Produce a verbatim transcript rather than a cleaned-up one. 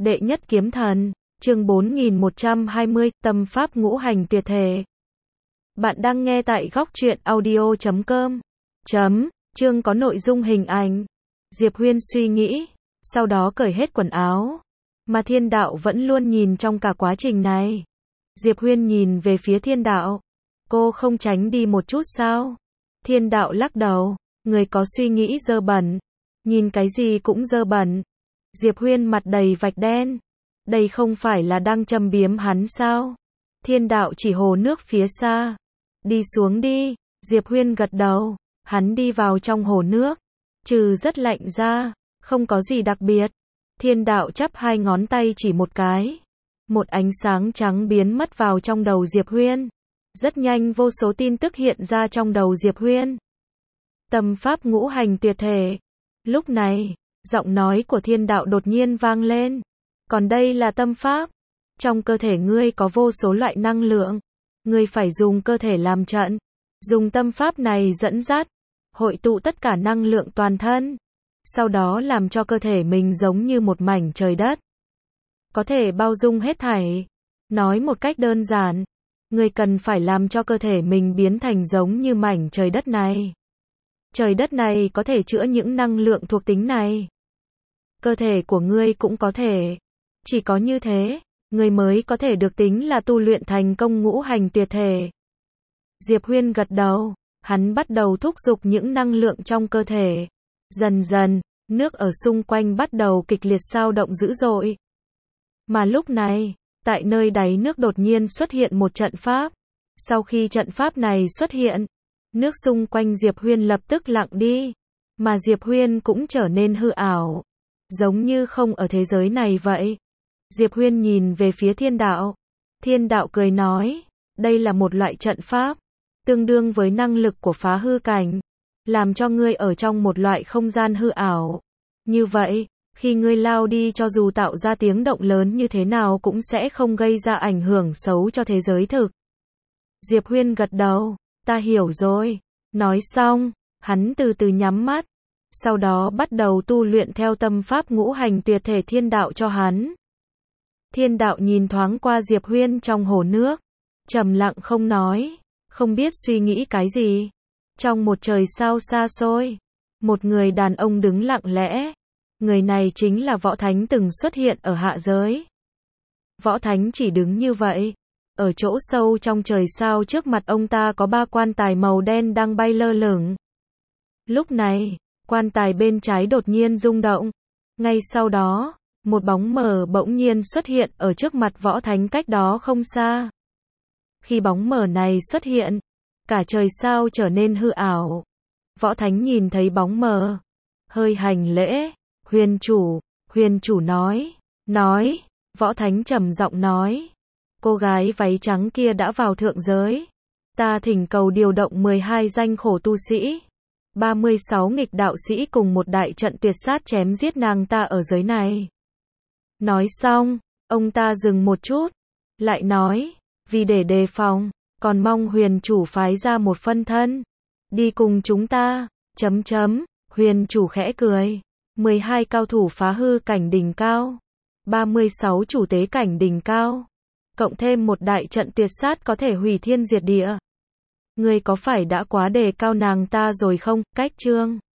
Đệ nhất kiếm thần, chương bốn nghìn một trăm hai mươi, tâm pháp ngũ hành tuyệt thể. Bạn đang nghe tại góc truyện audio chấm com. Chấm, chương có nội dung hình ảnh. Diệp Huyên suy nghĩ, sau đó cởi hết quần áo. Mà Thiên Đạo vẫn luôn nhìn trong cả quá trình này. Diệp Huyên nhìn về phía Thiên Đạo. Cô không tránh đi một chút sao? Thiên Đạo lắc đầu, người có suy nghĩ dơ bẩn. Nhìn cái gì cũng dơ bẩn. Diệp Huyên mặt đầy vạch đen. Đây không phải là đang châm biếm hắn sao? Thiên Đạo chỉ hồ nước phía xa. Đi xuống đi. Diệp Huyên gật đầu. Hắn đi vào trong hồ nước. Trừ rất lạnh ra, không có gì đặc biệt. Thiên Đạo chắp hai ngón tay chỉ một cái. Một ánh sáng trắng biến mất vào trong đầu Diệp Huyên. Rất nhanh vô số tin tức hiện ra trong đầu Diệp Huyên. Tâm pháp ngũ hành tuyệt thể. Lúc này, giọng nói của Thiên Đạo đột nhiên vang lên. Còn đây là tâm pháp. Trong cơ thể ngươi có vô số loại năng lượng. Ngươi phải dùng cơ thể làm trận. Dùng tâm pháp này dẫn dắt. Hội tụ tất cả năng lượng toàn thân. Sau đó làm cho cơ thể mình giống như một mảnh trời đất. Có thể bao dung hết thảy. Nói một cách đơn giản. Ngươi cần phải làm cho cơ thể mình biến thành giống như mảnh trời đất này. Trời đất này có thể chữa những năng lượng thuộc tính này. Cơ thể của ngươi cũng có thể. Chỉ có như thế, ngươi mới có thể được tính là tu luyện thành công ngũ hành tuyệt thể. Diệp Huyên gật đầu, hắn bắt đầu thúc giục những năng lượng trong cơ thể. Dần dần, nước ở xung quanh bắt đầu kịch liệt xao động dữ dội. Mà lúc này, tại nơi đáy nước đột nhiên xuất hiện một trận pháp. Sau khi trận pháp này xuất hiện, nước xung quanh Diệp Huyên lập tức lặng đi. Mà Diệp Huyên cũng trở nên hư ảo. Giống như không ở thế giới này vậy. Diệp Huyên nhìn về phía Thiên Đạo. Thiên Đạo cười nói, đây là một loại trận pháp, tương đương với năng lực của phá hư cảnh, làm cho ngươi ở trong một loại không gian hư ảo. Như vậy, khi ngươi lao đi cho dù tạo ra tiếng động lớn như thế nào cũng sẽ không gây ra ảnh hưởng xấu cho thế giới thực. Diệp Huyên gật đầu, ta hiểu rồi. Nói xong, hắn từ từ nhắm mắt, sau đó bắt đầu tu luyện theo tâm pháp ngũ hành tuyệt thể Thiên Đạo cho hắn. Thiên Đạo nhìn thoáng qua Diệp Huyên trong hồ nước, trầm lặng không nói, không biết suy nghĩ cái gì. Trong một trời sao xa xôi, một người đàn ông đứng lặng lẽ. Người này chính là Võ Thánh từng xuất hiện ở hạ giới. Võ Thánh chỉ đứng như vậy. Ở chỗ sâu trong trời sao trước mặt ông ta có ba quan tài màu đen đang bay lơ lửng. Lúc này, quan tài bên trái đột nhiên rung động. Ngay sau đó, một bóng mờ bỗng nhiên xuất hiện ở trước mặt Võ Thánh cách đó không xa. Khi bóng mờ này xuất hiện, cả trời sao trở nên hư ảo. Võ Thánh nhìn thấy bóng mờ, hơi hành lễ. Huyền chủ, huyền chủ nói, nói, Võ Thánh trầm giọng nói. Cô gái váy trắng kia đã vào thượng giới. Ta thỉnh cầu điều động mười hai danh khổ tu sĩ. ba mươi sáu nghịch đạo sĩ cùng một đại trận tuyệt sát chém giết nàng ta ở giới này. Nói xong, ông ta dừng một chút. Lại nói, vì để đề phòng, còn mong huyền chủ phái ra một phân thân. Đi cùng chúng ta, chấm chấm, huyền chủ khẽ cười. mười hai cao thủ phá hư cảnh đỉnh cao. ba mươi sáu chủ tế cảnh đỉnh cao. Cộng thêm một đại trận tuyệt sát có thể hủy thiên diệt địa. Ngươi có phải đã quá đề cao nàng ta rồi không? Cách chương